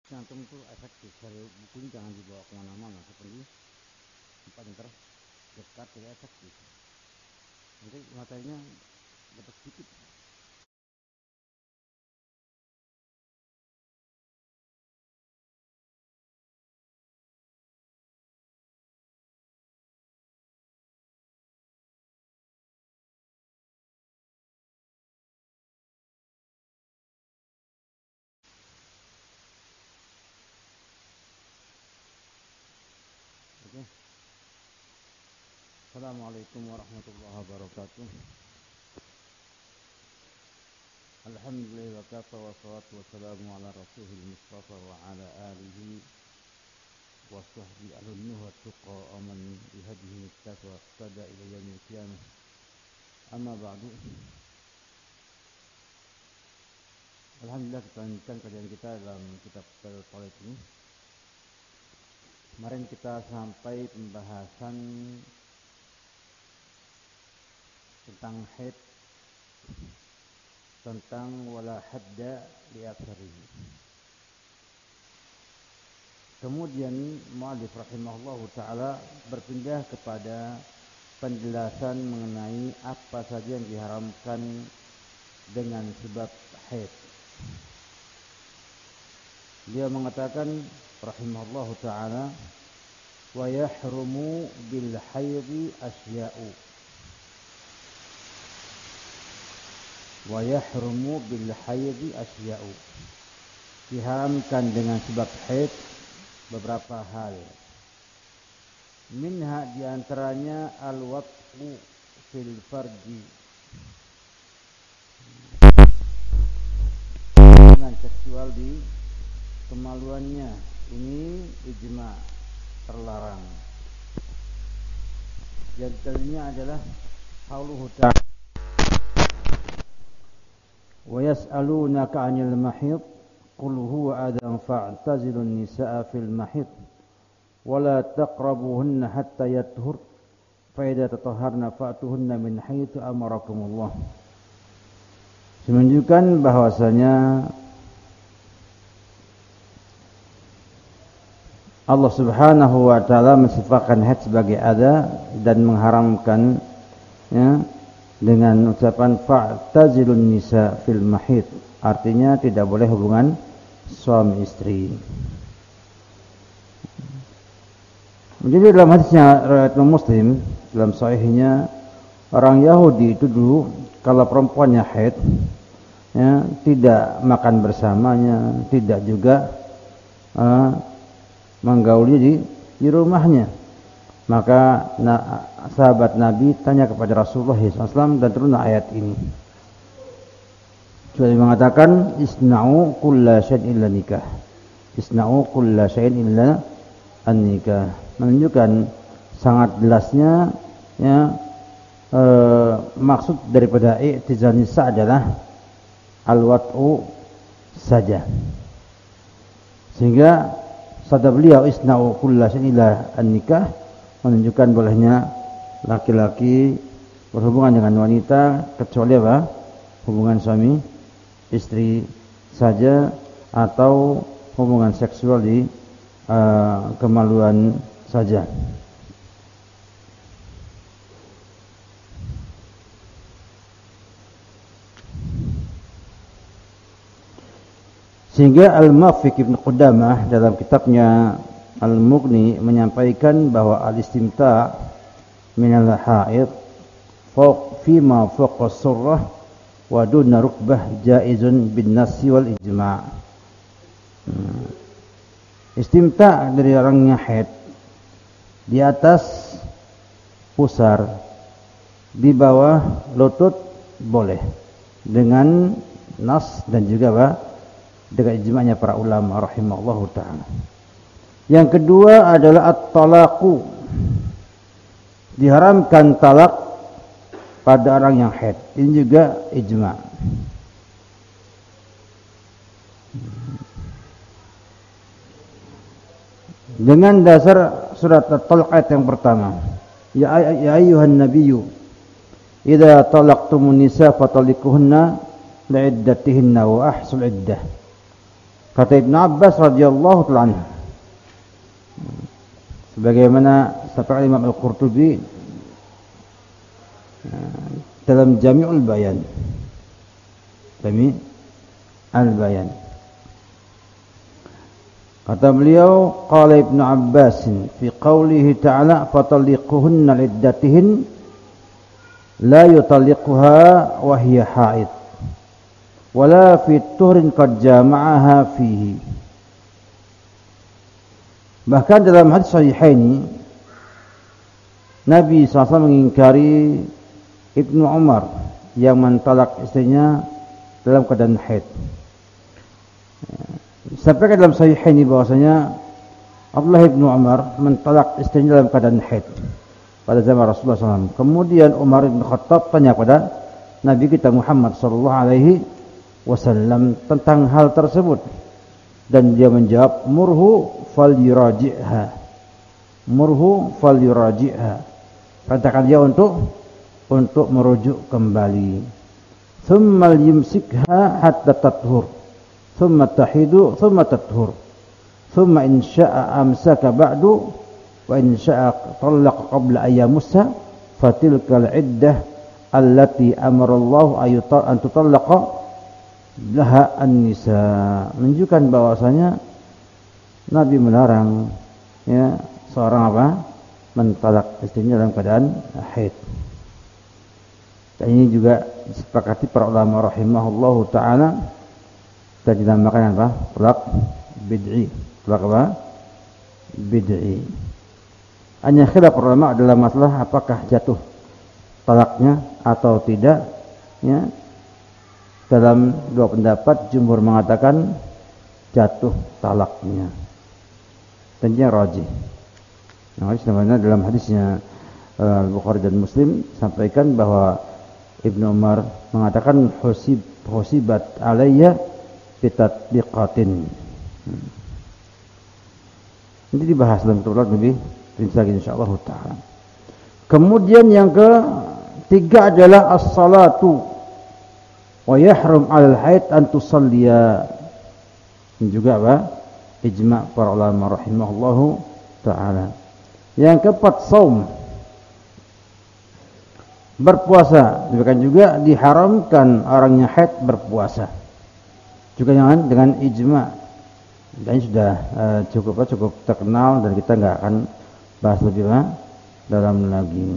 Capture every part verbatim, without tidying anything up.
Jantung itu efektif. Dari buku ini jangan dibawa kemana-mana, seperti tempat yang terdekat tidak efektif. Jadi materinya dapat sedikit. Oke. Assalamualaikum warahmatullahi wabarakatuh. Alhamdulillah wa kafa wa salatu wa salamu ala rasulil mustafa wa ala alihi wa sahbihi alunnuh wa tuqa aman bihadihi ittafa wa qtada ila yawmil qiyamah. Amma ba'du. Alhamdulillah kita lanjutkan kajian kita dalam kitab Tauhid ini. Kemarin kita sampai pembahasan tentang haid, tentang wala hadda li aktsarihi. Kemudian mu'allif rahimahullahu taala berpindah kepada penjelasan mengenai apa saja yang diharamkan dengan sebab haid. Dia mengatakan rahimahullahu taala wa yahrumu bil haidhi asya'u wa yahrumu bil haidhi asya'u, diharamkan dengan sebab haid beberapa hal. Minha diantaranya al-wat'u fil farji, hubungan seksual di kemaluannya, ini ijma terlarang. Yang tadinya adalah qauluhu ta'ala wa yas'alunaka 'anil mahid qul huwa adan fa'tazilun nisaa fil mahid wa la taqrabuhunna hatta yathur fa idza tatahharna fa'tuhunna min haitsu amarakumullah. Menunjukkan bahwasanya Allah Subhanahu wa taala mensifatkan haid sebagai ada dan mengharamkan ya, dengan ucapan fa'tazilun nisa fil mahid, artinya tidak boleh hubungan suami istri. Jadi dalam hadisnya riwayat Muslim dalam sahihnya, orang Yahudi itu dulu kalau perempuannya haid ya, tidak makan bersamanya, tidak juga uh, menggauli di, di rumahnya. Maka na, sahabat Nabi tanya kepada Rasulullah shallallahu alaihi wasallam dan turun ayat ini. Dia mengatakan isna'u kulla syai'in illa nikah. Isna'u kulla syai'in illa an-nikah. Menunjukkan sangat jelasnya ya, e, maksud daripada i'tizal nisa adalah al-wat'u saja. Sehingga sabda beliau isna'u kulla syai'in illa an-nikah menunjukkan bolehnya laki-laki berhubungan dengan wanita kecuali apa? Hubungan suami istri saja atau hubungan seksual di uh, kemaluan saja. Sehingga Al-Muwaffiq Ibn Qudamah dalam kitabnya Al-Mughni menyampaikan bahwa al-istimta' minal haid fawq fima fawqa surrah wa duna rukbah jaizun bin nasi wal ijma'. Hmm. Istimta' dari orangnya haid di atas pusar, di bawah lutut boleh dengan nas dan juga apa? Dengan ijma'nya para ulama rahimahullahu ta'ala. Yang kedua adalah at-talaqu, diharamkan talak pada orang yang haid. Ini juga ijma'. Dengan dasar surat At-Talaq ayat yang pertama, ya, ya ayyuhan nabiyyu idza talaqtumun nisa fatalliquhunna li'iddatihinna wa ahsul iddah. Kata Ibnu Abbas radhiyallahu ta'ala anhu, sebagaimana sampai Imam Al-Qurtubi dalam Jami'ul Bayan, Jami' Al-Bayan, kata beliau, qala Ibnu Abbas fi qawlihi ta'ala fatalliquhunna liddatihin la yutalliquha wa hiya haid wala fi tuhrin qad jama'aha fihi. Bahkan dalam hadis sahihaini Nabi shallallahu alaihi wasallam mengingkari Ibnu Umar yang mentalak istrinya dalam keadaan haid. Sampai ke dalam sahihaini bahwasanya Abdullah Ibnu Umar mentalak istrinya dalam keadaan haid pada zaman Rasulullah shallallahu alaihi wasallam. Kemudian Umar bin Khattab tanya kepada Nabi kita Muhammad sallallahu alaihi wasallam tentang hal tersebut, dan dia menjawab, murhu falyuraji'ha, murhu falyuraji'ha, perintahkan dia untuk untuk merujuk kembali. Thumma yumsikha hatta tathur, thumma tahidu, thumma tathur, thumma in sya'a amsaka ba'du wa in sya'a talaqa qabla ayyamussa fatilkal iddah allati amara Allah an tutallaqa laha an-nisa. Menunjukkan bahwasanya Nabi melarang ya seorang apa? Mentalak istrinya dalam keadaan haid. Dan ini juga disepakati para ulama rahimahullahu taala dan dinamakan apa? Talak bid'i. Talak apa? Bid'i. Hanya khilaf ulama adalah masalah apakah jatuh talaknya atau tidak ya. Dalam dua pendapat, jumhur mengatakan jatuh talaknya. Dan dia rajih. Nah, sebenarnya dalam hadisnya Al-Bukhari dan Muslim sampaikan bahwa Ibnu Umar mengatakan husib husibat alayya bitatbiqatin. Hmm. Ini dibahas dalam kitab lebih rinci lagi insyaallah taala. Kemudian yang ketiga adalah as-salatu wa yahrum 'alal haid an tusalliya. Ini juga apa? Ijma' para ulama rahimahullahu taala. Yang keempat, saum, berpuasa. Demikian juga diharamkan orangnya haid berpuasa. Juga jangan dengan ijma'. Dan ini sudah uh, cukup cukup terkenal dan kita enggak akan bahas lebih lah dalam lagi.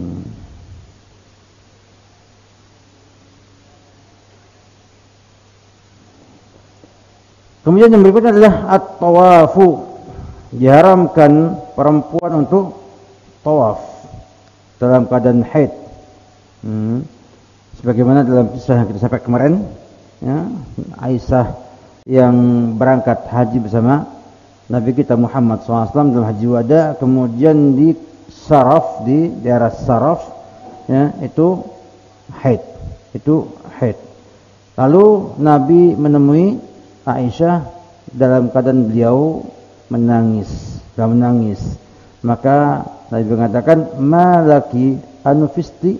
Kemudian yang berikutnya adalah at-tawafu. Diharamkan perempuan untuk tawaf dalam keadaan haid. Hmm. Sebagaimana dalam kisah yang kita sampaikan kemarin, ya, Aisyah yang berangkat haji bersama Nabi kita Muhammad shallallahu alaihi wasallam dalam haji wada, kemudian di Saraf, di daerah Saraf, ya, itu haid, itu haid. Lalu Nabi menemui Aisyah dalam keadaan beliau menangis, sudah menangis. Maka Nabi mengatakan, "Malaki anufisti?"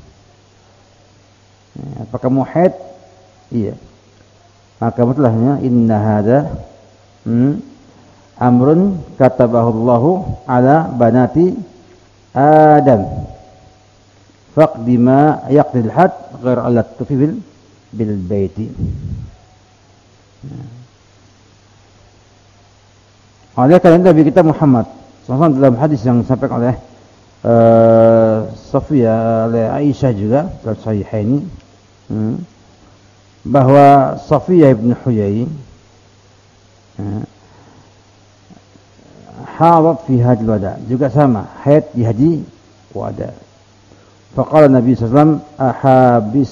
Apa kamu haid? Iya. Maka mutlahnya, "Inna hadza hmm, amrun katabahu Allahu ala banati Adam. Faqdi ma yaqdil had ghair ala tufibil bil baiti." Oleh karena Nabi kita Muhammad sallallahu alaihi wasallam dalam hadis yang disampaikan oleh uh, Safiyah oleh Aisyah juga dalam Sahihaini, hmm, bahwa Safiyah ibn Huyai uh, hadat fi haji wada, juga sama haid di haji wada. Faqala Nabi sallallahu alaihi wasallam, ahabis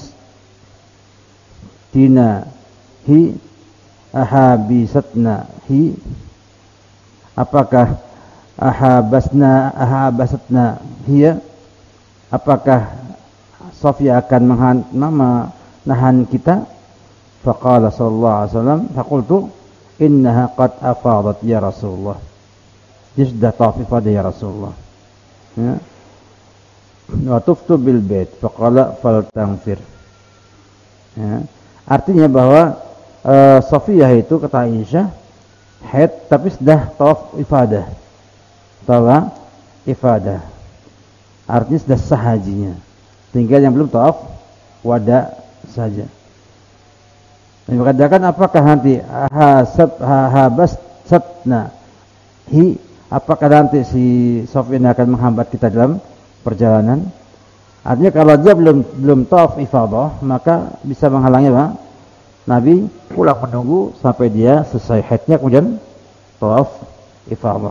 tina hi ahabisatna hi, apakah ahabasna ahabasatna hiya, apakah Safiyah akan menahan, menahan kita? Faqala sallallahu alaihi wasallam, faqultu innaha qad afadat ya Rasulullah, dia sudah tawaf pada ya Rasulullah, ya. Wa tuftu bil bait faqala fal tangfir, ya. Artinya bahwa uh, Safiyah itu kata Aisyah haid tapi sudah tawaf ifadah. Tawaf ifadah. Artinya sudah sah hajinya. Tinggal yang belum tawaf wada saja. Dan dikatakan apakah nanti hasab habas satna hi apakah nanti si Sofyan akan menghambat kita dalam perjalanan? Artinya kalau dia belum belum tawaf ifadah maka bisa menghalangi Pak. Nabi pulang menunggu sampai dia selesai haidnya kemudian tawaf ifadah.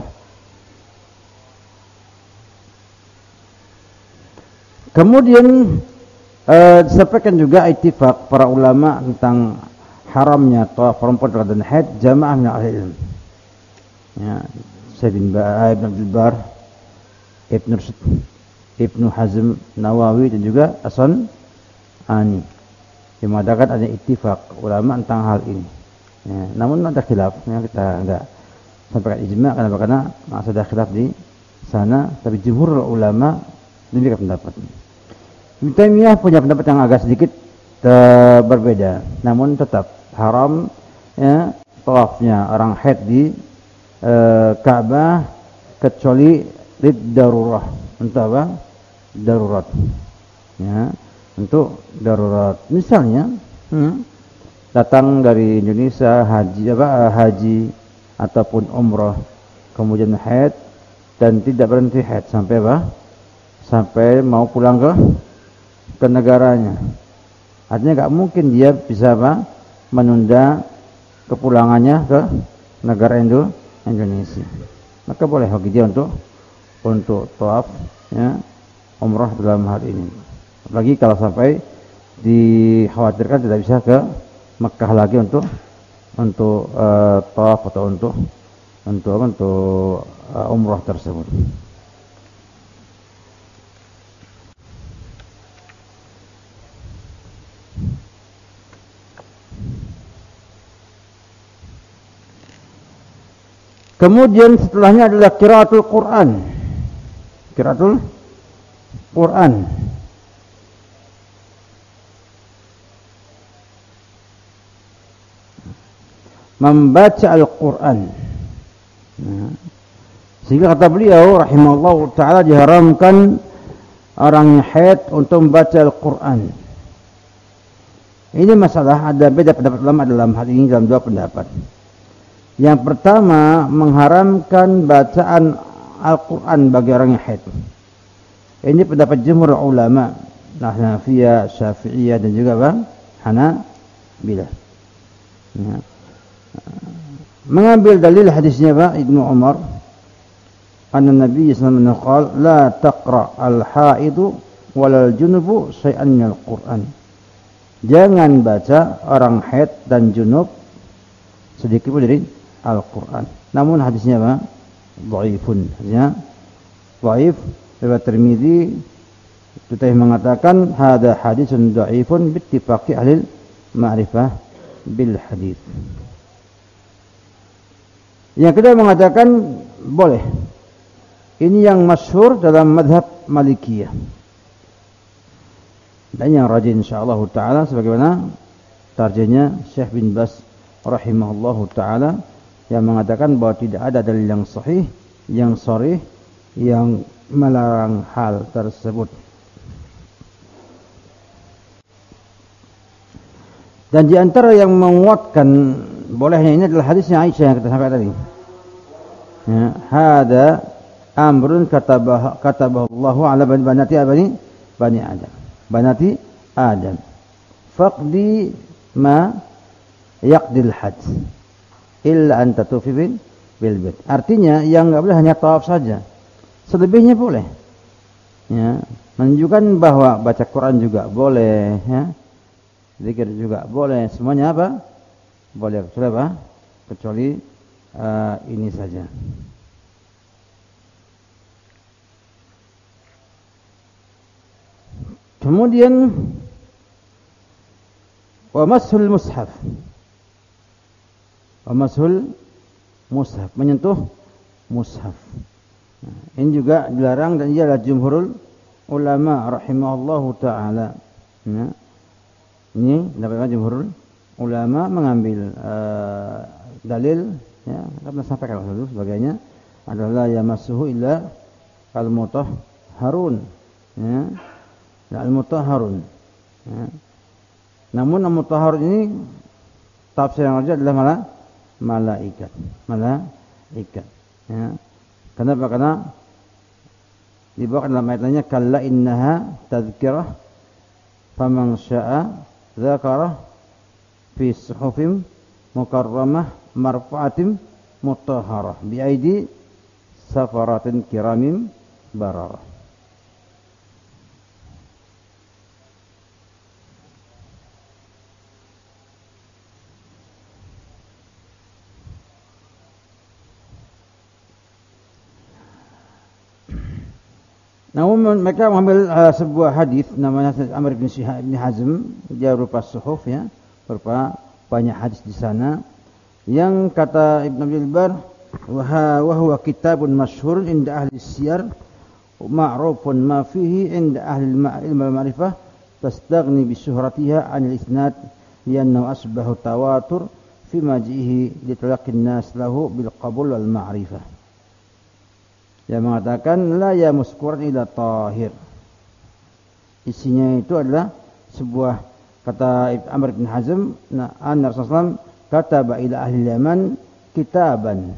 Kemudian eh, disampaikan juga ittifaq para ulama tentang haramnya tawaf perempuan dan haid jamaah min ahli ilm. Ya, Syekh bin Ba'ib, Ibn Abdul Bar, Ibn Rushd, Ibnu Hazm, Nawawi dan juga Hasan Ani. Yang mengatakan ada ittifaq ulama tentang hal ini. Ya, namun ada khilaf, ya, kita enggak sampaikan ijma karena karena masih ada khilaf di sana, tapi jumhur ulama demikian pendapat. Ibnu Taimiyah punya pendapat yang agak sedikit uh, berbeda, namun tetap haram ya tawafnya orang haid di uh, Ka'bah kecuali lid darurah, untuk apa? Darurat. Ya, untuk darurat. Misalnya, hmm, datang dari Indonesia haji apa haji ataupun umrah, kemudian haid dan tidak berhenti haid sampai apa? Sampai mau pulang ke ke negaranya. Artinya enggak mungkin dia bisa apa? Menunda kepulangannya ke negara Indo Indonesia. Maka boleh bagi dia untuk untuk tawaf ya umrah dalam hal ini. Apalagi kalau sampai dikhawatirkan tidak bisa ke Mekah lagi untuk untuk uh, tawaf atau untuk untuk untuk uh, umrah tersebut. Kemudian setelahnya adalah qiraatul Quran. Qiraatul Quran. Membaca Al-Quran. Nah, sehingga kata beliau rahimahullah ta'ala diharamkan orang yang haid untuk membaca Al-Quran. Ini masalah, ada beda pendapat ulama dalam hal ini dalam dua pendapat. Yang pertama mengharamkan bacaan Al-Quran bagi orang yang haid. Ini pendapat jumhur ulama, Hanafiyah, Syafi'iyah dan juga apa? Hanabilah. Ya. Mengambil dalil hadisnya Pak Ibnu Umar, anna Nabi sallallahu alaihi wasallam qala la taqra al-haidu wal junubu syai'an minal Qur'an. Jangan baca orang haid dan junub sedikit pun dari Al-Quran. Namun hadisnya apa? Dhaifun. Hadisnya dhaif. Riwayat Tirmidzi kita mengatakan hada hadisun dhaifun bittifaqi ahli ma'rifah bil hadis. Yang kedua mengatakan boleh. Ini yang masyhur dalam mazhab Malikiyah. Dan yang rajin insyaallah taala sebagaimana tarjihnya Syekh bin Baz rahimahullahu taala yang mengatakan bahwa tidak ada dalil yang sahih yang sharih yang melarang hal tersebut. Dan di antara yang menguatkan bolehnya ini adalah hadisnya Aisyah yang kita sampaikan tadi. Ya, hada amrun katabah kataballahu ala banati bani bani Adam. Banati Adam. Faqdi ma yaqdil hajj illa an tatufi bil bait. Artinya yang enggak boleh hanya tawaf saja. Selebihnya boleh. Ya, menunjukkan bahwa baca Quran juga boleh, ya. Zikir juga boleh, semuanya apa? Boleh, kecuali apa? Kecuali uh, ini saja. Kemudian wa mashul mushaf. Wa mashul mushaf, menyentuh mushaf. Nah, ini juga dilarang dan ia adalah jumhurul ulama rahimahullahu taala. Ya. Ini dapat jumhurul ulama mengambil uh, dalil Ya, kita sampaikan dulu sebagainya adalah yamassuhu illa al-mutahharun. Ya. Al-mutahharun. Ya. Namun al-mutahharun ini tafsir yang rajih adalah malah malaikat. Malaikat. Ya. Kenapa? Karena dibawakan dalam ayat lainnya kalla innaha tadhkirah faman syaa'a dzakarah fi suhufim mukarramah marfu'atin mutahharah bi aidi safaratin kiramim bararah. Namun mereka mengambil uh, sebuah hadis namanya Amr bin Syihab bin Hazm, dia berupa suhuf ya, berupa banyak hadis di sana yang kata Ibn Abdul Bar wa huwa kitabun masyhur inda ahli siyar ma'rufun ma fihi inda ahli ilm al-ma'rifah tastaghni bi syuhratiha 'an al-isnad li'annahu asbahu tawatur fi majihi li talaqqi an-nas lahu bil qabul wal ma'rifah. Yang mengatakan la ya muskuran ila tahir. Isinya itu adalah sebuah kata Amr bin Hazm, nah anna Rasulullah kataba ila ahli Yaman kitaban.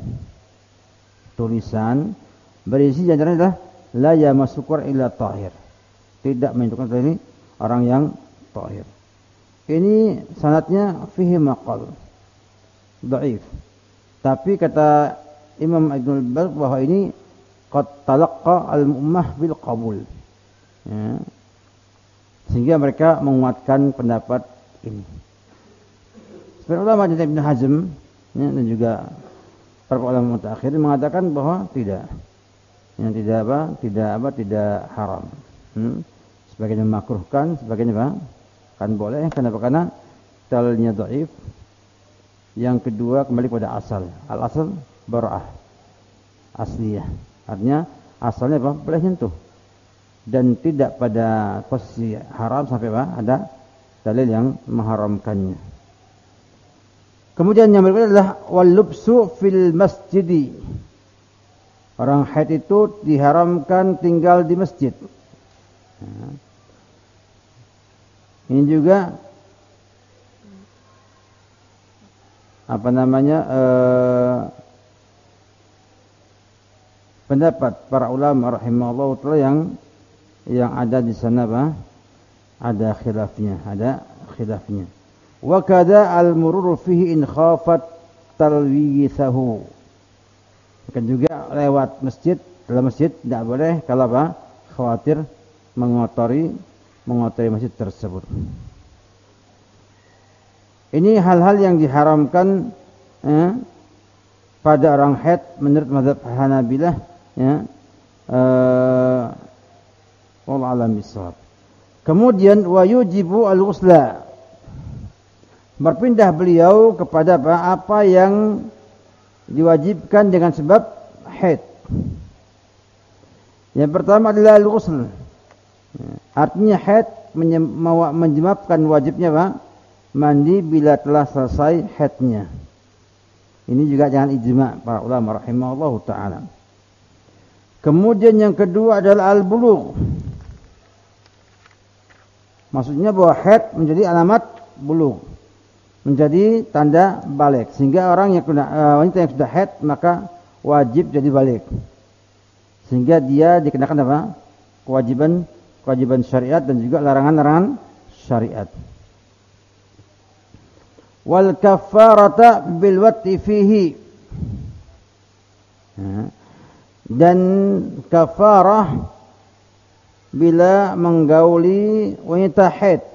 Tulisan berisi janjinya adalah la ya muskuran ila tahir. Tidak menunjukkan ini orang yang tahir. Ini sanadnya fihi maqal. Dhaif. Tapi kata Imam Ibnu Al-Bar bahwa ini qad talaqqa al-ummah bil qabul. Ya. Sehingga mereka menguatkan pendapat ini. Sebagian ulama dari Ibn Hazm ya, dan juga para ulama mutaakhir mengatakan bahwa tidak. Yang tidak apa? Tidak apa? Tidak haram. Hmm. Sebagian memakruhkan, sebagian apa? Kan boleh. Kenapa? Karena dalilnya dhaif. Yang kedua kembali pada asal. Al-asal bara'ah. Asliyah. Artinya asalnya apa? Boleh nyentuh. Dan tidak pada posisi haram sampai apa? Ada dalil yang mengharamkannya. Kemudian yang berikutnya adalah wal-lubsu fil masjidi. Orang haid itu diharamkan tinggal di masjid. Nah. Ini juga apa namanya? Eh, pendapat para ulama rahimahullah taala yang yang ada di sana apa? Ada khilafnya, ada khilafnya. Wa kada al-murur fihi in khafat talwithahu. Kan juga lewat masjid, dalam masjid tidak boleh kalau apa? Khawatir mengotori mengotori masjid tersebut. Ini hal-hal yang diharamkan eh, pada orang haid menurut mazhab Hanabilah. Ya, uh, wallahu a'lam bishawab. Kemudian wa yujibu al-ghusla. Berpindah beliau kepada apa? Apa yang diwajibkan dengan sebab haid. Yang pertama adalah al-ghusl. Artinya haid menyebabkan wajibnya apa? Mandi bila telah selesai haidnya. Ini juga jangan ijma' para ulama rahimahullahu taala. Kemudian yang kedua adalah al-bulugh. Maksudnya bahwa haid menjadi alamat bulugh. Menjadi tanda balik. Sehingga orang yang uh, wanita yang sudah haid maka wajib jadi balik. Sehingga dia dikenakan apa? Kewajiban kewajiban syariat dan juga larangan-larangan syariat. Wal kafarata bil wati fihi. Nah. Dan kafarah bila menggauli wanita haid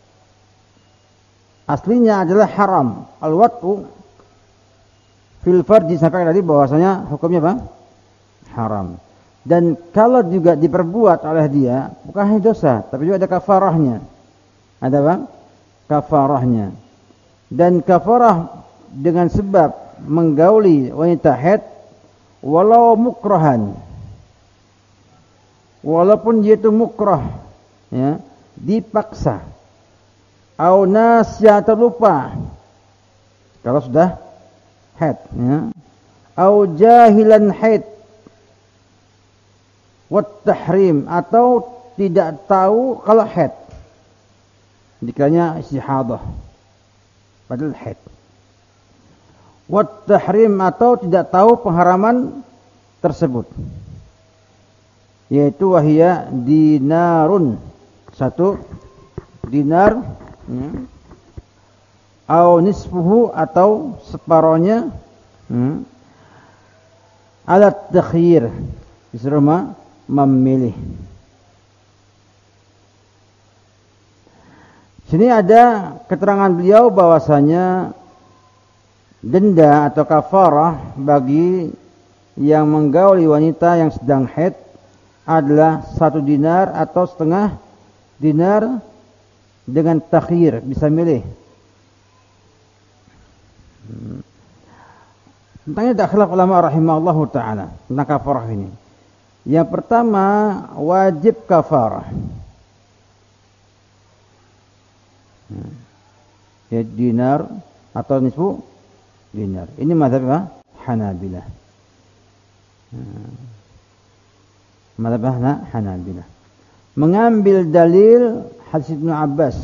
aslinya adalah haram. Al-wat'u fil farji sampai tadi bahwasanya hukumnya apa? Haram. Dan kalau juga diperbuat oleh dia bukan hanya dosa, tapi juga ada kafarahnya. Ada apa? Kafarahnya. Dan kafarah dengan sebab menggauli wanita haid walau mukrahan, walaupun dia itu mukrah, ya, dipaksa, au nasya terlupa, kalau sudah haid, ya, au jahilan haid wat tahrim, atau tidak tahu kalau haid, dikiranya istihadah padahal haid. Wat tahrim, atau tidak tahu pengharaman tersebut, yaitu wahia dinarun, satu dinar, ya, au nisfuhu, atau separohnya, ya, alat takhyir, disuruh memilih. Sini ada keterangan beliau bahwasanya denda atau kafarah bagi yang menggauli wanita yang sedang haid adalah satu dinar atau setengah dinar dengan takhir, bisa milih. Tentangnya ada khilaf ulama rahimahullahu ta'ala tentang kafarah ini. Yang pertama, wajib kafarah, ya, dinar atau nisfu dinar. Ini mazhab Hanabilah. Mazhab Hanabilah mengambil dalil hadis Ibnu Abbas.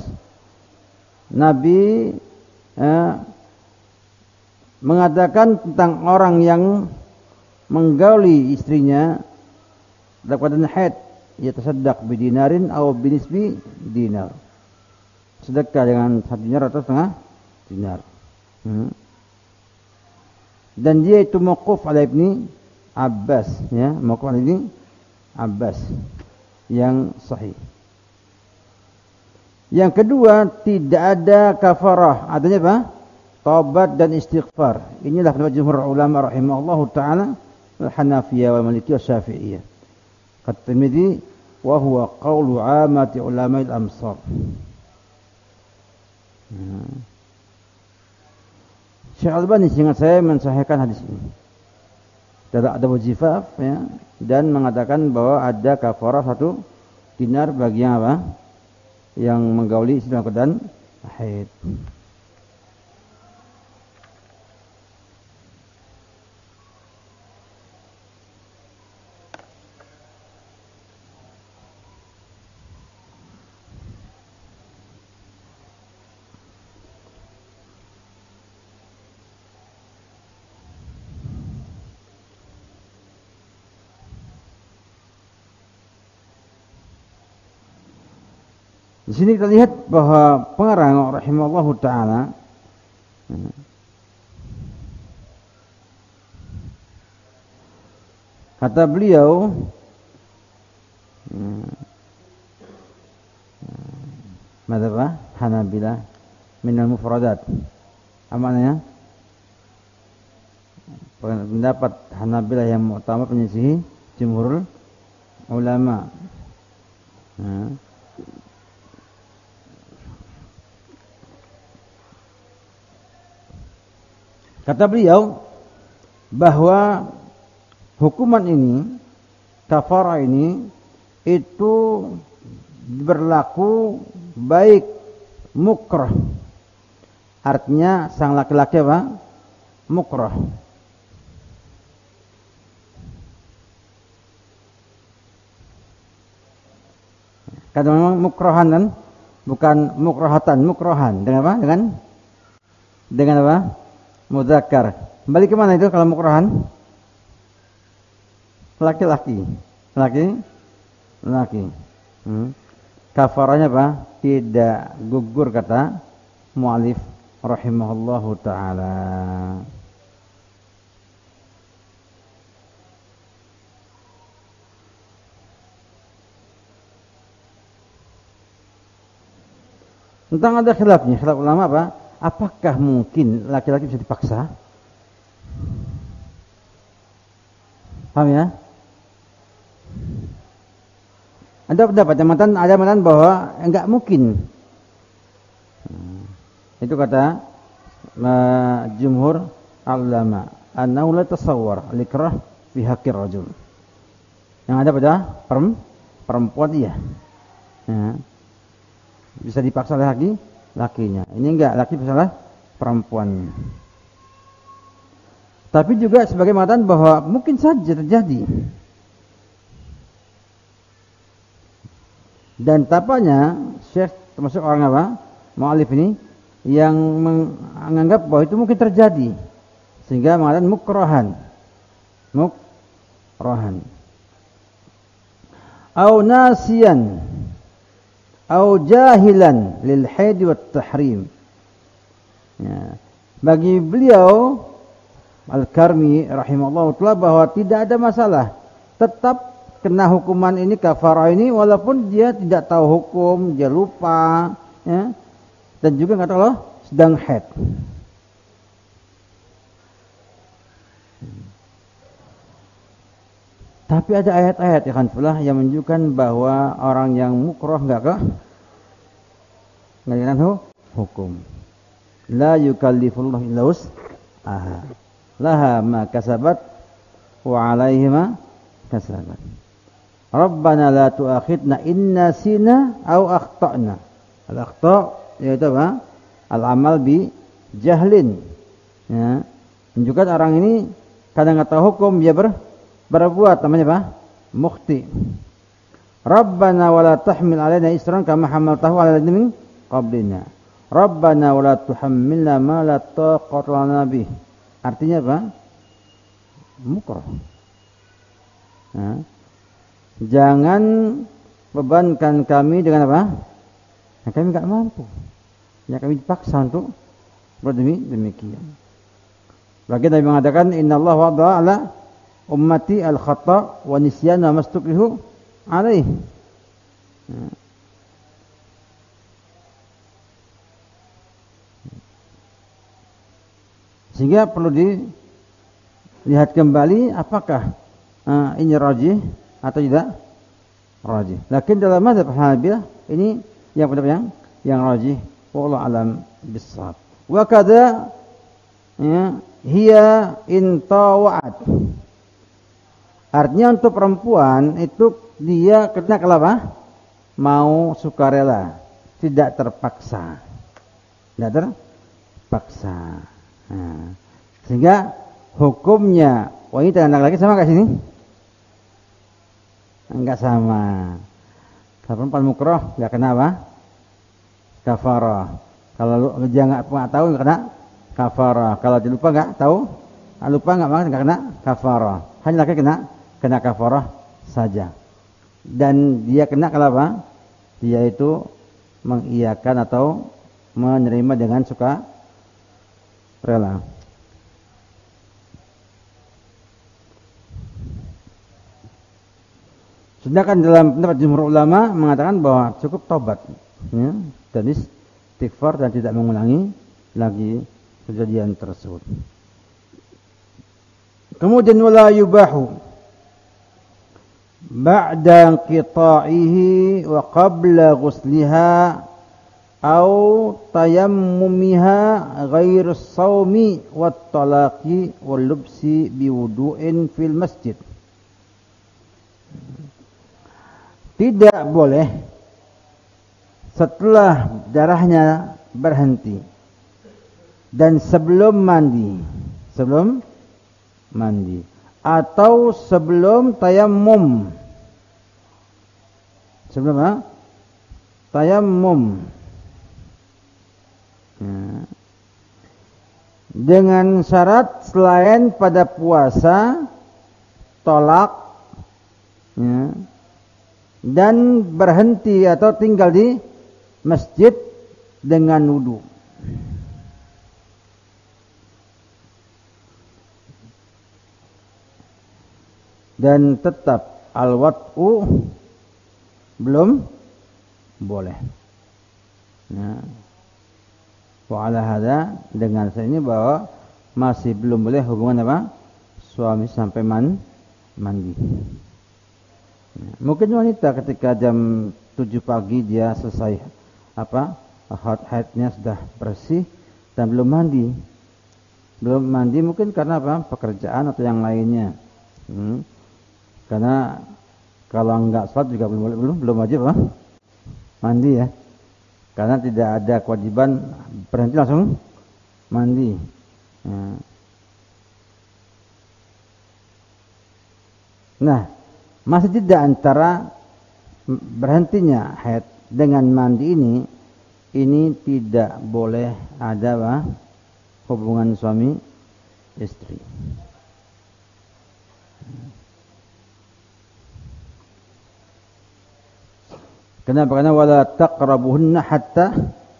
Nabi eh, mengatakan tentang orang yang menggauli istrinya dalam keadaan haid, ia tasaddaq bidinarin atau binisbi dinar, sedekah dengan satu dinar atau setengah dinar. Hmm. Dan dia itu mauquf ala Ibni Abbas, ya, mauquf ala Ibni Abbas yang sahih. Yang kedua, tidak ada kafarah, adanya apa? Taubat dan istighfar. Inilah pendapat jumhur ulama rahimahullahu taala, al-Hanafiyah wal Malikiyah wal Syafi'iyah. Kata Tirmidzi, wa huwa qaulu 'amati ulama al-amsar. Hmm. Syekh Al-Albani seingat saya mensahihkan hadis ini dalam Adabul Zifaf, ya, dan mengatakan bahwa ada kafarah satu dinar bagi yang apa? Yang menggauli istri dalam keadaan haid. Di sini kita lihat bahwa pengarang rahimahullahu taala kata beliau madzhab Hanabilah minal mufradat. Amannya pendapat Hanabilah yang utama penyisihi jumhur ulama. Nah, kata beliau bahwa hukuman ini, kafarah ini, itu berlaku baik mukrah, artinya sang laki-laki apa? Mukrah. Kata memang mukrahan kan, bukan mukrahatan, mukrahan. Dengan apa? Dengan dengan apa? Mudzakkar. Kembali ke mana itu kalau mukrahan? Laki-laki. Laki laki. Hmm. Kafarahnya apa? Tidak gugur, kata mu'alif rahimahullahu taala. Tentang ada khilafnya, khilaf ulama apa? Apakah mungkin laki-laki bisa dipaksa? Paham ya? Ada pendapat yang mengatakan, ada mengatakan bahwa enggak mungkin. Itu kata uh, jumhur ulama, annahu la tasawwar al-ikrah fi haqqir rajul. Yang ada pada perempuan iya. Ya. Bisa dipaksa oleh laki lakinya. Ini enggak, laki bisa oleh perempuan. Tapi juga sebagai mengatakan bahwa mungkin saja terjadi. Dan tapanya Syekh termasuk orang apa? Mu'alif ini yang menganggap bahwa itu mungkin terjadi. Sehingga mengatakan mukrahan. Mukrahan. Au nasiyan au jahilan lil haid wat tahrim. Ya. Bagi beliau Al-Karmi rahimahullah ta'ala bahwa tidak ada masalah, tetap kena hukuman ini, kafarah ini, walaupun dia tidak tahu hukum, dia lupa, ya, dan juga nggak tahu loh sedang haid. Tapi ada ayat-ayat ya kan sebelah yang menunjukkan bahwa orang yang mukroh nggak ke nggak hu, hukum. La yukallifullahu illa wus'aha. Laha ma kasabat wa 'alaihi ma kasabat. Rabbana la tu'akhidna in nasina aw akhtana. Al-akhta' yaitu apa? Al-amal bi jahlin. Ya. Menunjukkan orang ini kadang nggak tahu hukum, dia ber, berbuat namanya apa? Mukhti. Rabbana wa la tahmil 'alaina isran kama hamaltahu 'ala alladziina min qablina. Rabbana wa la tuhammilna ma la taqata lana bih. Artinya apa? Mukrah. Nah, jangan bebankan kami dengan apa? Yang kami enggak mampu. Yang kami dipaksa untuk berdemi demikian. Lagi Nabi mengatakan innallaha wada'a ala ummati al-khata' wa nisyana mastukrihu alaih. Nah. Sehingga perlu dilihat kembali apakah uh, ini rajih atau tidak rajih. Lakin dalam mazhab Hanabilah ini yang pendapat yang yang rajih, wallahu alam bissawab. Wa kadza ya hiya in tawa'at. Artinya untuk perempuan itu dia kena kelapa mau sukarela, tidak terpaksa. Tidak terpaksa. Nah, sehingga hukumnya wanita dan laki-laki sama nggak sini? Enggak sama. Kalau perempuan mukroh nggak kena apa? Kafarah. Kalau dia nggak tahu nggak kena kafarah. Kalau dia lupa nggak tahu, lupa nggak makan nggak kena kafarah. Hanya laki kena kena kafarah saja. Dan dia kena kalau apa? Dia itu mengiyakan atau menerima dengan suka rela. Sedangkan dalam pendapat jumhur ulama mengatakan bahwa cukup tobat, ya, dan istighfar dan tidak mengulangi lagi kejadian tersebut. Kemudian wala yubahu ba'da inqita'ihi wa qabla ghusliha au tayammumiha ghairu shaumi wat talaqi wal lubsi biwudu'in fil masjid. Tidak boleh setelah darahnya berhenti dan sebelum mandi, sebelum mandi atau sebelum tayammum. Sebelum apa? Tayammum. Ya. Dengan syarat selain pada puasa, tolak, ya, dan berhenti atau tinggal di masjid dengan wudu. Dan tetap al-wat'u belum boleh. Ya. Wa ala hada, dengan ini bahwa masih belum boleh hubungan apa? Suami sampai man, mandi. Ya. Mungkin wanita ketika jam tujuh pagi dia selesai apa? Haid-haidnya sudah bersih dan belum mandi. Belum mandi mungkin karena apa? Pekerjaan atau yang lainnya. Hmm. Karena kalau enggak sholat juga belum belum belum wajib apa? Mandi ya. Karena tidak ada kewajiban berhenti langsung mandi. Ya. Nah, masih jeda antara berhentinya haid dengan mandi ini, ini tidak boleh ada apa, hubungan suami istri. Kenapa? Karena wala taqrabuhunna hatta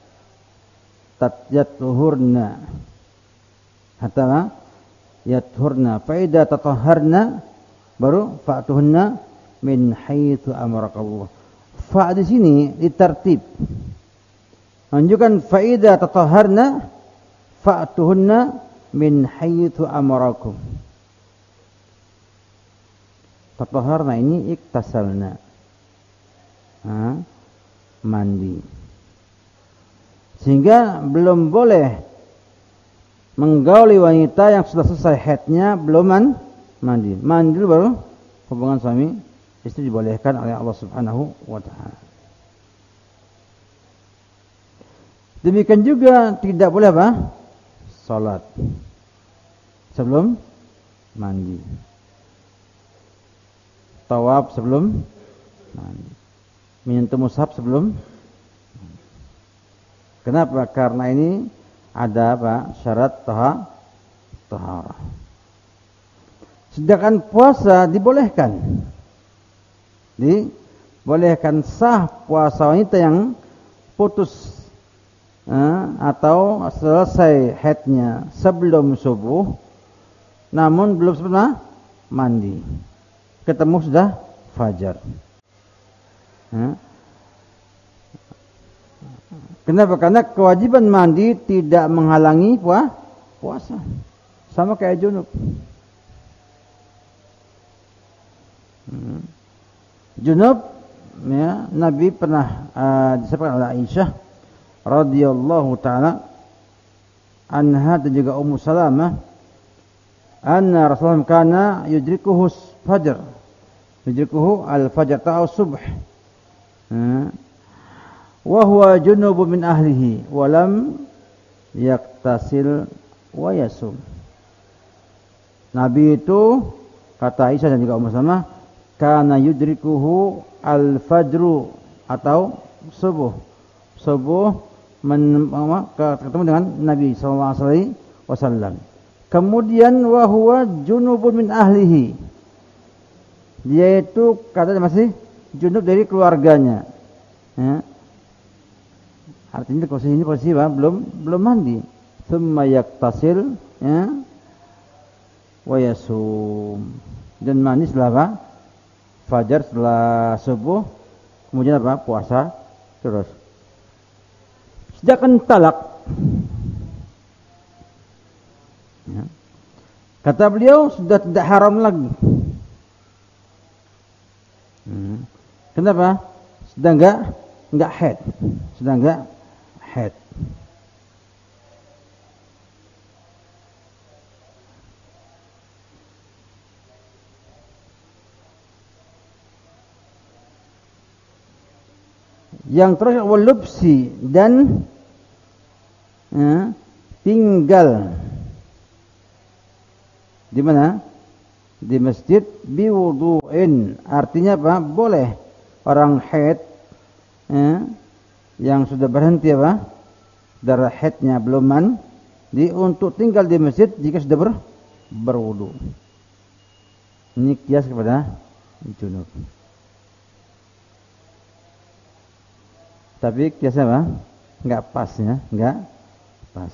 tatyatuhurna. Hatta yathurna. Fa idza tatahharna baru fa'tuhunna min haitsu amarakallah. Fa di sini ditertib. Menunjukkan fa idza tatahharna fa'tuhunna min haitsu amarakum. Tatahharna ini iktasalna. Ha, mandi. Sehingga belum boleh menggauli wanita yang sudah selesai haidnya belum man, mandi. Mandi dulu baru hubungan suami istri dibolehkan oleh Allah Subhanahu wa taala. Demikian juga tidak boleh apa? Salat sebelum mandi. Tawaf sebelum mandi. Menyentuh mushaf sebelum. Kenapa? Karena ini ada apa? Syarat taha, taharah. Sedangkan puasa dibolehkan. Dibolehkan sah puasa wanita yang putus eh, atau selesai haidnya sebelum subuh, namun belum pernah mandi. Ketemu sudah fajar. Kenapa? Karena kewajiban mandi tidak menghalangi puasa. Sama kayak junub. Junub, ya, Nabi pernah uh, disebutkan oleh Aisyah radhiyallahu taala anha dan juga Ummu Salamah, anna Rasulullah kana yudrikuhu fajr, yudrikuhu al-fajr ta'u subh. Wa huwa junubun min ahlihi wa lam yaktasil wa yasum. Nabi itu kata Aisyah dan juga Ummu Salamah kana yudrikuhu al-fajru atau subuh. Subuh men, ketemu dengan Nabi sallallahu alaihi wasallam. Kemudian wa huwa junubun min ahlihi. Dia itu katanya masih junub dari keluarganya. Ya. Artinya posisi ini posisi apa? belum belum mandi. Tsumma yaktasil, ya, wa yasum. Dan mandi setelah apa? Fajar, setelah subuh, kemudian apa? Puasa terus. Sedangkan talak, ya, kata beliau sudah tidak haram lagi. Hmm. Kenapa? Sudah enggak enggak haid. Sudah enggak haid. Yang terus walubsi dan ya, tinggal di mana? Di masjid biwudu'in. Artinya apa? Boleh orang haid, ya, yang sudah berhenti apa? Darah haidnya belum mandi untuk tinggal di masjid jika sudah ber, berwudu. Ini kias kepada junub. Tapi kiasnya apa? Enggak pas, ya, enggak pas.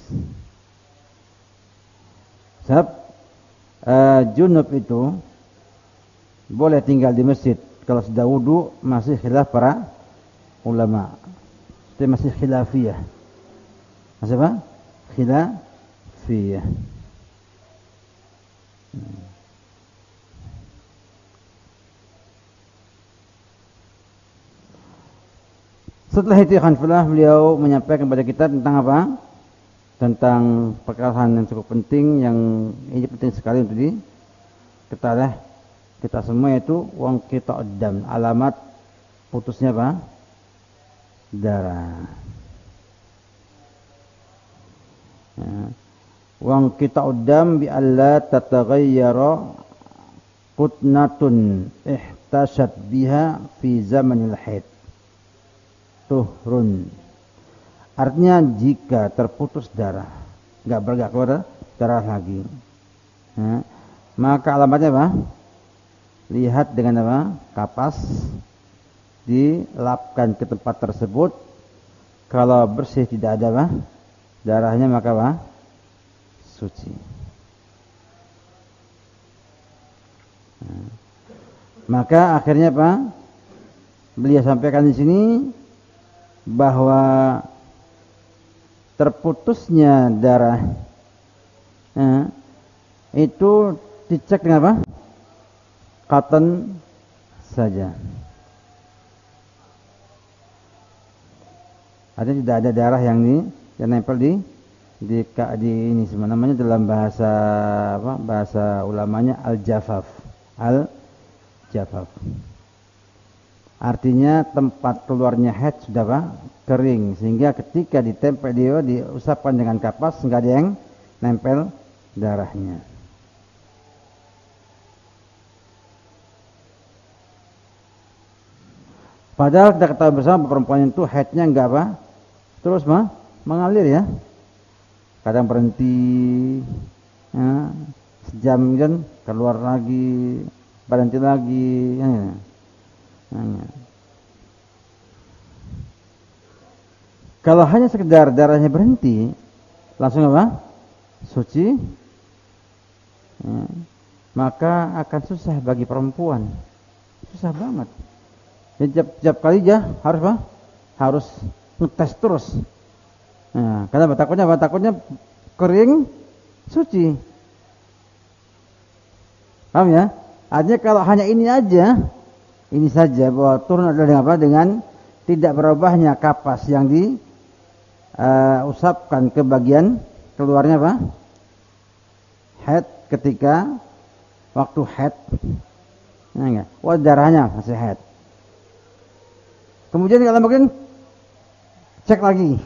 Sebab uh, junub itu boleh tinggal di masjid kalau sudah wudu, masih khilaf para ulama. Itu masih khilafiyah. Masih apa? Khilafiyah. Hmm. Setelah itu khanfullah, beliau menyampaikan kepada kita tentang apa? Tentang perkara yang cukup penting, yang ini penting sekali untuk diketahui kita semua, yaitu wang kita dam, alamat putusnya apa? Darah. Ya. Wang kita dam bi alla tataghayyara qutnatun ihtasat biha fi zamanil haid tuhrun. Artinya jika terputus darah, enggak bergerak keluar darah lagi, ya, maka alamatnya apa? Lihat dengan apa? Kapas, dilapkan ke tempat tersebut. Kalau bersih tidak ada apa? Darahnya, maka apa? Suci. Nah, maka akhirnya apa? Beliau sampaikan di sini bahwa terputusnya darah, ya, itu dicek dengan apa? Cotton saja. Artinya tidak ada darah yang di yang nempel di di, di ini sebenarnya namanya dalam bahasa apa? Bahasa ulamanya al-jafaf. Al-jafaf. Artinya tempat keluarnya haid sudah apa? Kering, sehingga ketika ditempel dia diusapkan dengan kapas enggak ada yang nempel darahnya. Padahal kita ketahui bersama perempuan itu haidnya enggak apa? Terus mah mengalir ya. Kadang berhenti, ya, sejam kan keluar lagi, berhenti lagi, ya. Ya. Kalau hanya sekedar darahnya berhenti, langsung apa? Suci, ya, maka akan susah bagi perempuan, susah banget. Setiap kali aja harus apa? Harus ngetes terus. Nah, karena takutnya apa? Takutnya kering, suci. Paham ya? Artinya kalau hanya ini aja, ini saja bahwa turun adalah dengan apa? Dengan tidak berubahnya kapas yang diusapkan uh, ke bagian keluarnya apa? Haid ketika waktu haid. Nah, enggak. Wah, darahnya masih haid. Kemudian kalau mungkin cek lagi.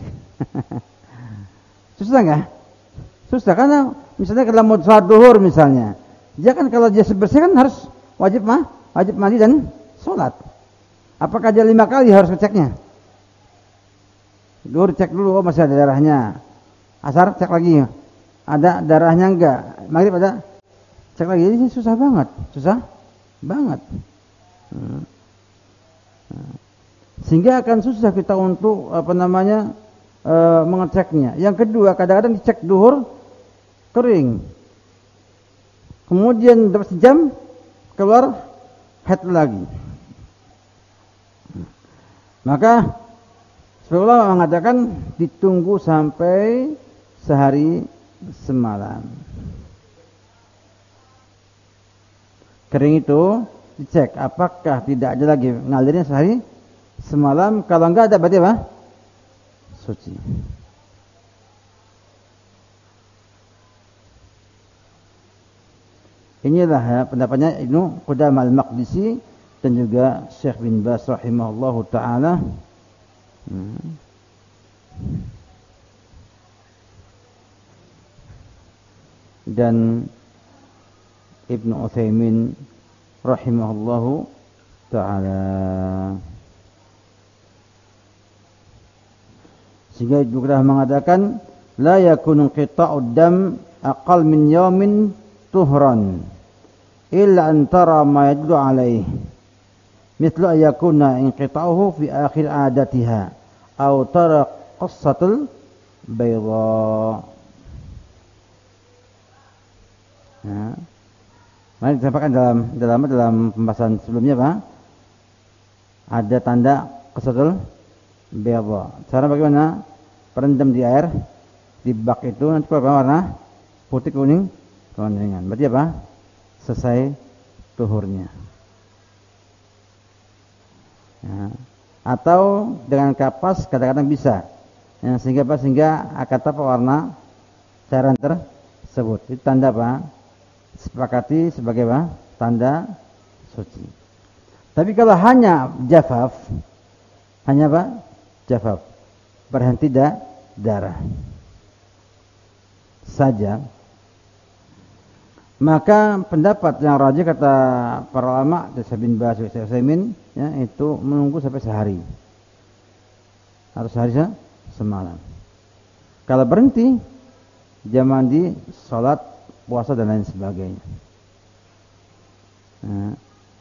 Susah enggak? Susah karena misalnya kalau mau sholat duhur misalnya, dia kan kalau dia bersih kan harus wajib mah, wajib mandi dan sholat. Apakah dia lima kali harus ngeceknya? Duhur cek dulu, oh masih ada darahnya. Asar cek lagi, ada darahnya enggak? Maghrib ada, cek lagi. Ini susah banget, susah banget. Hmm. Sehingga akan susah kita untuk apa namanya e, mengeceknya. Yang kedua, kadang-kadang dicek duhur kering, kemudian dapat sejam keluar haid lagi. Maka sebagian mengatakan ditunggu sampai sehari semalam. Kering itu dicek apakah tidak ada lagi ngalirnya sehari semalam. Kalau enggak ada berarti apa? Suci. Inilah ya, pendapatnya Ibnu Qudamah al-Maqdisi dan juga Syekh bin Baz rahimahullahu taala. Hmm. Dan Ibnu Utsaimin rahimahullahu taala. Sehingga juga mengatakan la yakunu qita'ud dam aqal min yawmin tuhran illa an tara ma yadullu alaih mithlu an yakuna inqita'uhu fi akhir adatiha aw tara qassatul bayda. Nah, mari disampaikan dalam dalam dalam pembahasan sebelumnya Pak. Ada tanda qassatul bayda. Cara bagaimana? Perendam di air di bak itu nanti keluar warna putih kuning kemuningan. Berarti apa? Selesai tuhurnya. Ya. Atau dengan kapas kadang-kadang bisa. Ya, sehingga apa? Sehingga akan apa warna cairan tersebut. Itu tanda apa? Sepakati sebagai apa? Tanda suci. Tapi kalau hanya jafaf, hanya apa? Jafaf. Berhenti da, darah saja, Maka pendapat yang rajih kata para ulama, Syekh bin Baz, Syekh Utsaimin, ya, itu menunggu sampai sehari. Harus sehari semalam. Kalau berhenti, dia mandi, sholat, puasa dan lain sebagainya. Nah.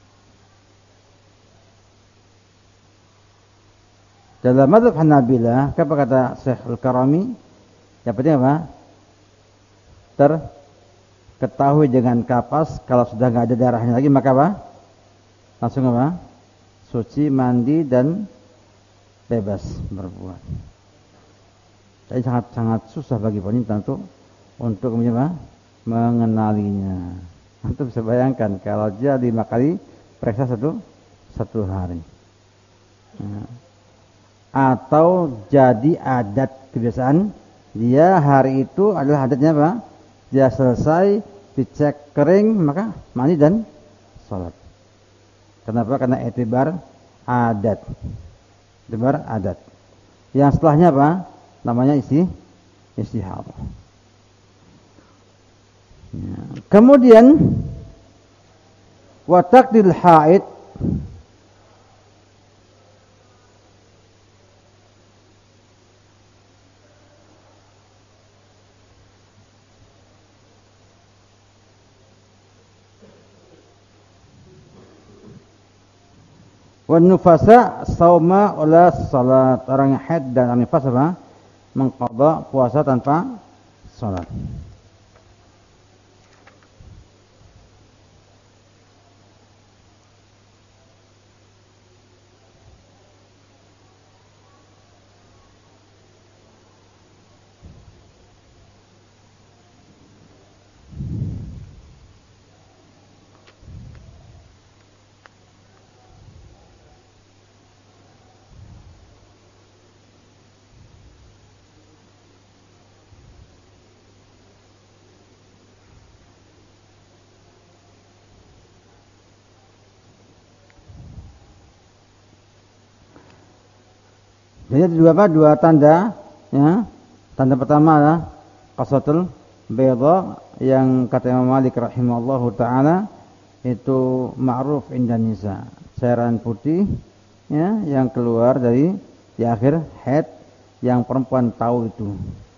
Dalam mazhab Hanabilah, apa kata Syekh Al-Karami? Yang penting apa? Terketahui dengan kapas, kalau sudah nggak ada darahnya lagi, maka apa? Langsung apa? Suci, mandi dan bebas berbuat. Jadi sangat sangat susah bagi wanita untuk untuk apa? Mengenalinya. Untuk bisa bayangkan kalau dia lima kali periksa satu satu hari. Nah. Atau jadi adat kebiasaan dia hari itu adalah adatnya apa? Dia selesai dicek kering maka mandi dan sholat. Kenapa? Karena etibar adat. Etibar adat. Yang setelahnya apa? Namanya isi istihadah. Ya. Kemudian wa taqdil haid, wan nufasa sauma wala salat. Orang yang haid dan orang nifas apa? Mengqadha puasa tanpa salat. Jadi dua apa? Dua tanda, ya. Tanda pertama adalah qasatul bayda yang kata Imam Malik rahimahullahu taala itu ma'ruf indan nisa, cairan putih, ya, yang keluar dari di akhir haid yang perempuan tahu itu.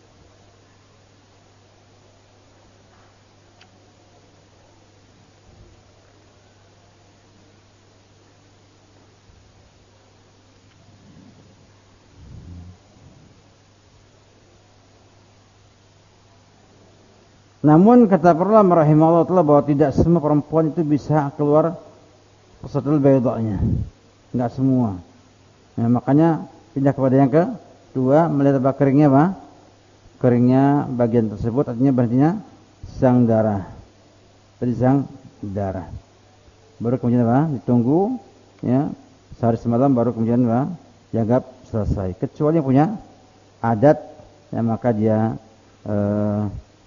Namun kata para ulama rahimahullah ta'ala bahwa tidak semua perempuan itu bisa keluar qasatul baydanya. Enggak semua. Nah, makanya pindah kepada yang kedua, melihat apa keringnya apa? Keringnya bagian tersebut artinya berartinya sang darah. Jadi sang darah. Baru kemudian apa? Ditunggu, ya, sehari semalam baru kemudian apa? Dianggap selesai. Kecuali yang punya adat, ya, maka dia eh,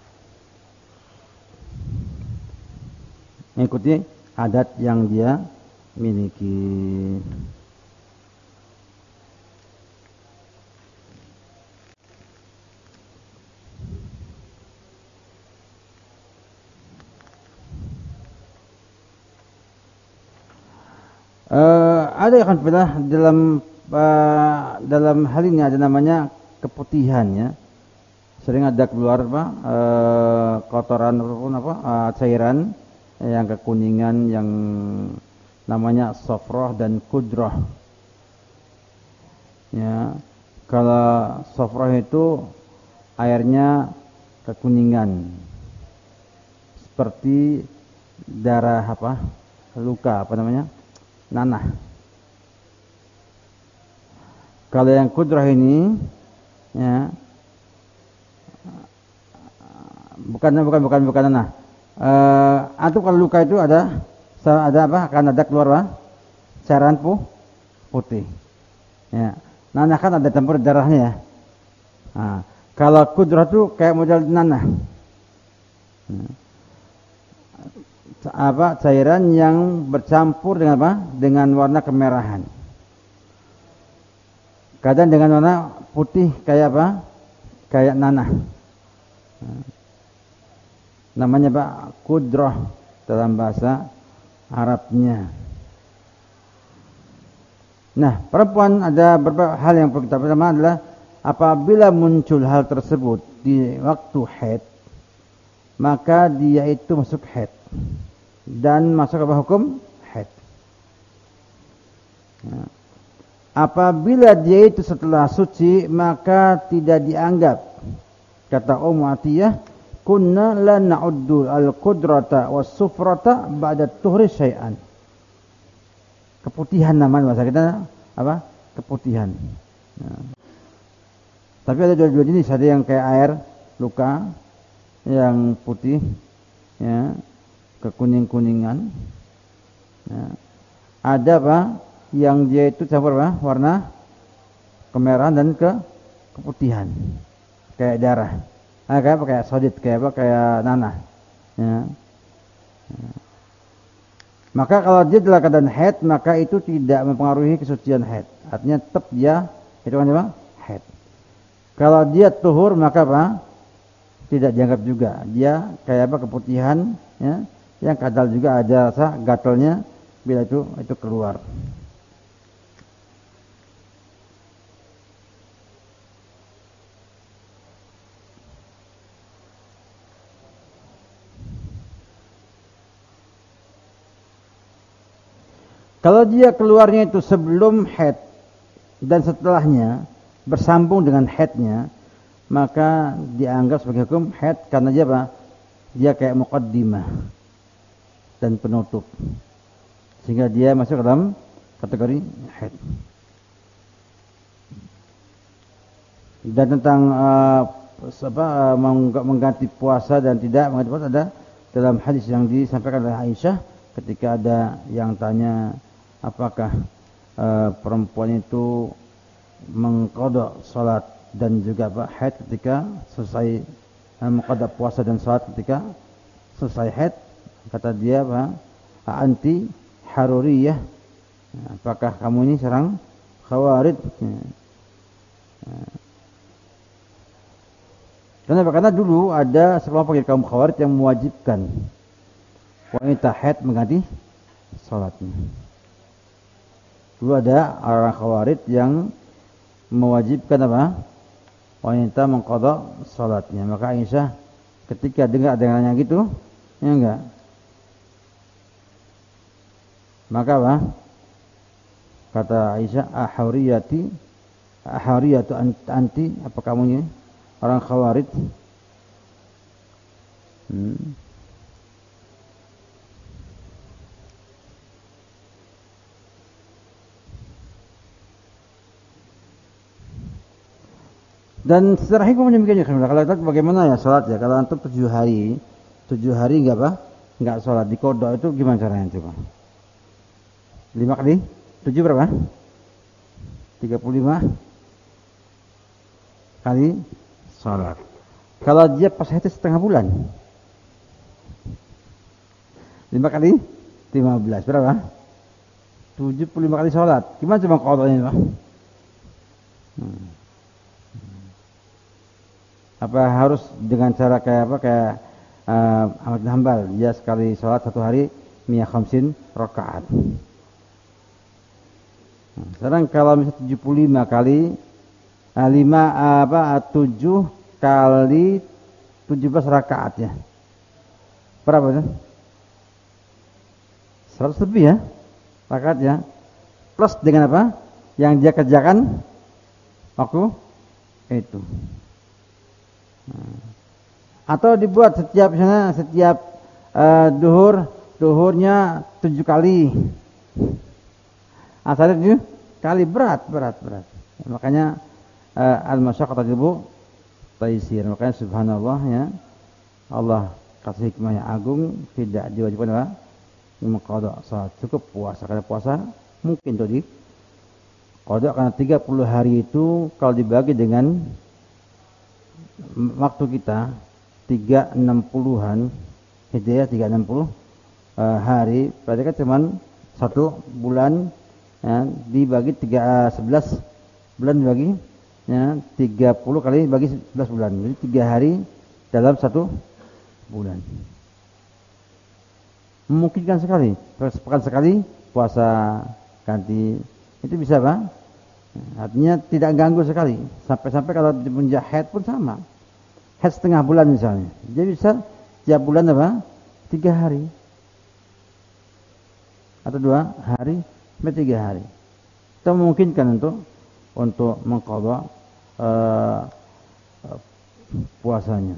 mengikuti adat yang dia miliki. Uh, ada yang akan pernah dalam uh, dalam hal ini ada namanya keputihan, ya. Sering ada keluar apa uh, kotoran ataupun apa uh, cairan yang kekuningan yang namanya safrah dan kudrah. Ya, kalau safrah itu airnya kekuningan seperti darah apa? Luka apa namanya? Nanah. Kalau yang kudrah ini, ya, bukan bukan bukan bukan nanah. Uh, atau kalau luka itu ada ada apa? Akan ada keluar apa? Cairan putih. Ya. Nanah kan ada campur darahnya, ya. Nah, kalau kudrah itu kayak model nanah. Nah, apa? Cairan yang bercampur dengan apa? Dengan warna kemerahan. Kadang dengan warna putih kayak apa? Kayak nanah. Nah. Namanya Pak kudrah dalam bahasa Arabnya. Nah, perempuan ada beberapa hal yang perlu kita pertama adalah apabila muncul hal tersebut di waktu haid, maka dia itu masuk haid dan masuk ke hukum haid. Nah, apabila dia itu setelah suci, maka tidak dianggap. Kata Ummu Atiyah, kunna la na'uddu al-qudrata was-sufrata ba'da tuhri syai'an. Keputihan namanya bahasa kita apa? Keputihan. Nah. Tapi ada dua-dua jenis, ada yang kayak air luka yang putih, ya, kekuning-kuningan. Ya. Ada apa? Yang dia itu campur apa? Warna kemerahan dan ke keputihan, kayak darah. Ah, kayak apa? Kayak sodit, kayak apa? Kayak nanah. Ya. Ya. Maka kalau dia dalam keadaan haid, maka itu tidak mempengaruhi kesucian haid. Artinya tetap dia itu kan apa? Haid. Kalau dia tuhur, maka apa? Tidak dianggap juga. Dia kayak apa? Keputihan, ya, yang kadal juga ada rasa gatalnya bila itu itu keluar. Kalau dia keluarnya itu sebelum haid dan setelahnya bersambung dengan haidnya, maka dianggap sebagai hukum haid karena dia apa? Dia kayak muqaddimah dan penutup, sehingga dia masuk dalam kategori haid. Dan tentang uh, apa, uh, mengganti puasa dan tidak mengganti puasa ada dalam hadis yang disampaikan oleh Aisyah ketika ada yang tanya apakah uh, perempuan itu mengqadha salat dan juga apa, haid ketika selesai uh, mengqadha puasa dan salat ketika selesai haid. Kata dia apa? Anti haruriyah. Apakah kamu ini seorang khawarij? Kenapa? Karena dulu ada sekelompok kaum khawarij yang mewajibkan wanita haid mengganti salatnya. Dulu ada orang khawarij yang mewajibkan apa? Wanita mengqadha salatnya. Maka Aisyah ketika dengar dengannya gitu, ya enggak? Maka apa? Kata Aisyah, ahuriyati, ahuriyatu anti, apa kamu ini? Orang khawarij. Hmm. Dan secara hikmah demikian juga. Kalau kita bagaimana ya sholat ya? Kalau antum tujuh hari, tujuh hari enggak apa? Enggak sholat di qadha itu gimana caranya coba? Lima kali? Tujuh berapa? Tiga puluh lima kali sholat. Kalau dia pas haid setengah bulan, lima kali lima belas berapa? Tujuh puluh lima kali sholat. Gimana coba qadhanya Pak? Hmm. Apa harus dengan cara kayak apa, kayak uh, Ahmad bin Hanbal, dia sekali sholat satu hari mi'a khamsin rakaat. Nah, sekarang kalau misalnya tujuh puluh lima kali uh, lima apa tujuh kali tujuh belas rakaat ya, berapa itu? seratus lebih ya rakaat ya, plus dengan apa yang dia kerjakan waktu itu. Atau dibuat setiap misalnya setiap uh, duhur duhurnya tujuh kali, asalnya tujuh kali, berat berat berat. Makanya uh, al-masyaqqatu tajlibu taysir. Makanya subhanallah ya, Allah kasih hikmah yang agung, tidak diwajibkan apa? Mengqadha salat, cukup puasa. Karena puasa mungkin tuh di qadha karena tiga puluh hari itu kalau dibagi dengan waktu kita tiga ratus enam puluhan hijriah, tiga ratus enam puluh uh, hari, berarti kan cuma satu bulan ya, dibagi tiga, uh, sebelas bulan dibagi ya, tiga puluh kali bagi sebelas bulan, jadi tiga hari dalam satu bulan. Memungkinkan sekali. Sepekan sekali puasa ganti itu bisa Pak. Artinya tidak ganggu sekali. Sampai-sampai kalau di puncak haid pun sama. Haid setengah bulan misalnya. Dia bisa tiap bulan apa? Tiga hari. Atau dua hari sampai tiga hari. Itu memungkinkan untuk untuk mengqadha uh, puasanya.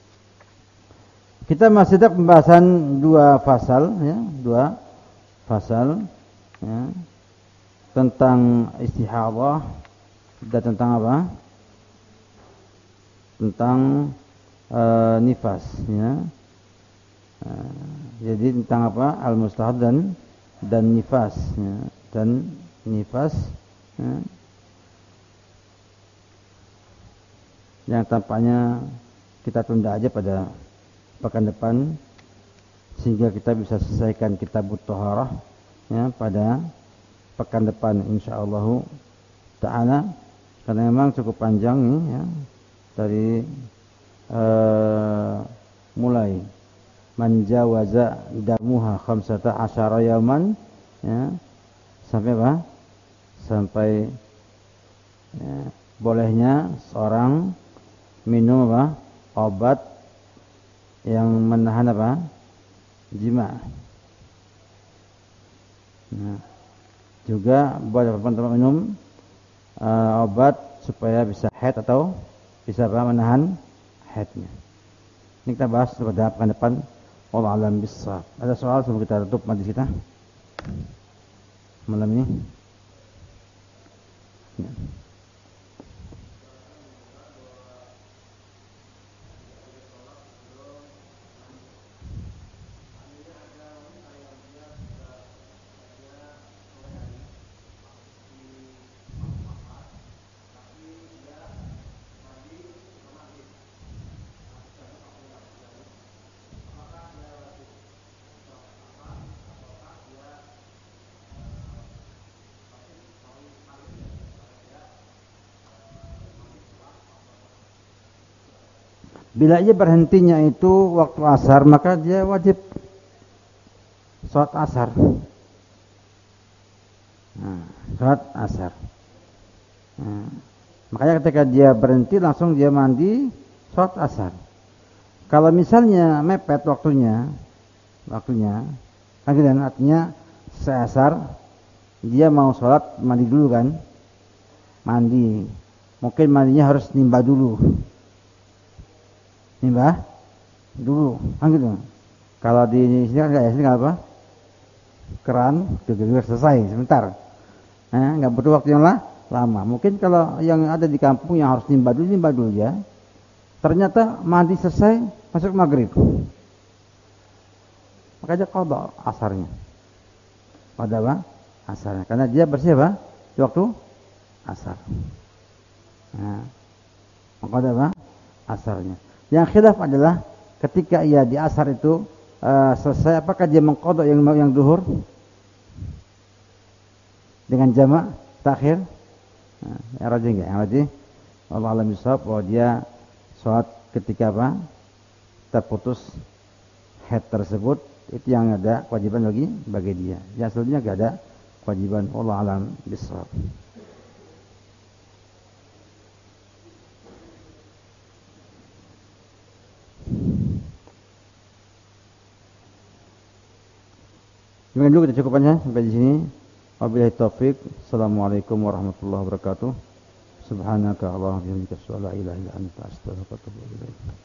Kita masih ada pembahasan dua pasal, ya, dua pasal, ya, tentang istihadah dan tentang apa? Tentang uh, nifas, ya. Uh, jadi tentang apa? Al-mustahad dan dan nifas, ya. Dan nifas, ya, yang tampaknya kita tunda aja pada pekan depan sehingga kita bisa selesaikan kitab Thaharah, ya, pada pekan depan insyaallah taala, karena memang cukup panjang nih, ya, dari uh, mulai manjawaza damuha khamsata asyara yauman, ya, sampai apa? Sampai, ya, bolehnya seorang minum apa? Obat yang menahan apa? Jima. Nah, juga boleh teman-teman minum uh, obat supaya bisa haid atau bisa apa? Menahan haidnya. Ini kita bahas pada pekan depan. Wallahu a'lam bissawab. Ada soal sebelum kita tutup majlis kita malam ini? Ya. Bila ia berhentinya itu waktu asar, maka dia wajib sholat asar. Nah, sholat asar. Nah, makanya ketika dia berhenti langsung dia mandi, sholat asar. Kalau misalnya mepet waktunya, waktunya, kan artinya seasar, dia mau sholat mandi dulu kan, mandi. Mungkin mandinya harus nimba dulu. Nimbah dulu, kan gitu. Kalau di sini kan enggak, ya, sini enggak apa? Keran, geger selesai sebentar. Eh, enggak butuh waktu yang lah, lama. Mungkin kalau yang ada di kampung yang harus nimbah dulu, nimbah dulu ya. Ternyata mandi selesai, masuk maghrib. Makanya qadha asarnya. Qadha apa? Asarnya. Karena dia bersih apa? Di waktu asar. Nah, qadha apa? Asarnya. Yang khilaf adalah ketika ia di asar itu uh, selesai, apakah dia mengqadha yang yang duhur dengan jamak takhir? Nah, yang rajih enggak? Yang rajih Allah alam bisawab bahwa dia sholat ketika apa? Terputus haid tersebut, itu yang ada kewajiban bagi bagi dia. Yang selanjutnya enggak ada kewajiban. Allah alam bisawab. Demikian dulu kita cukupannya sampai di sini. Wabillahi taufik. Assalamualaikum warahmatullahi wabarakatuh. Subhanaka Allahumma wa bihamdika asyhadu an la ilaha illa anta astaghfiruka wa atubu ilaik.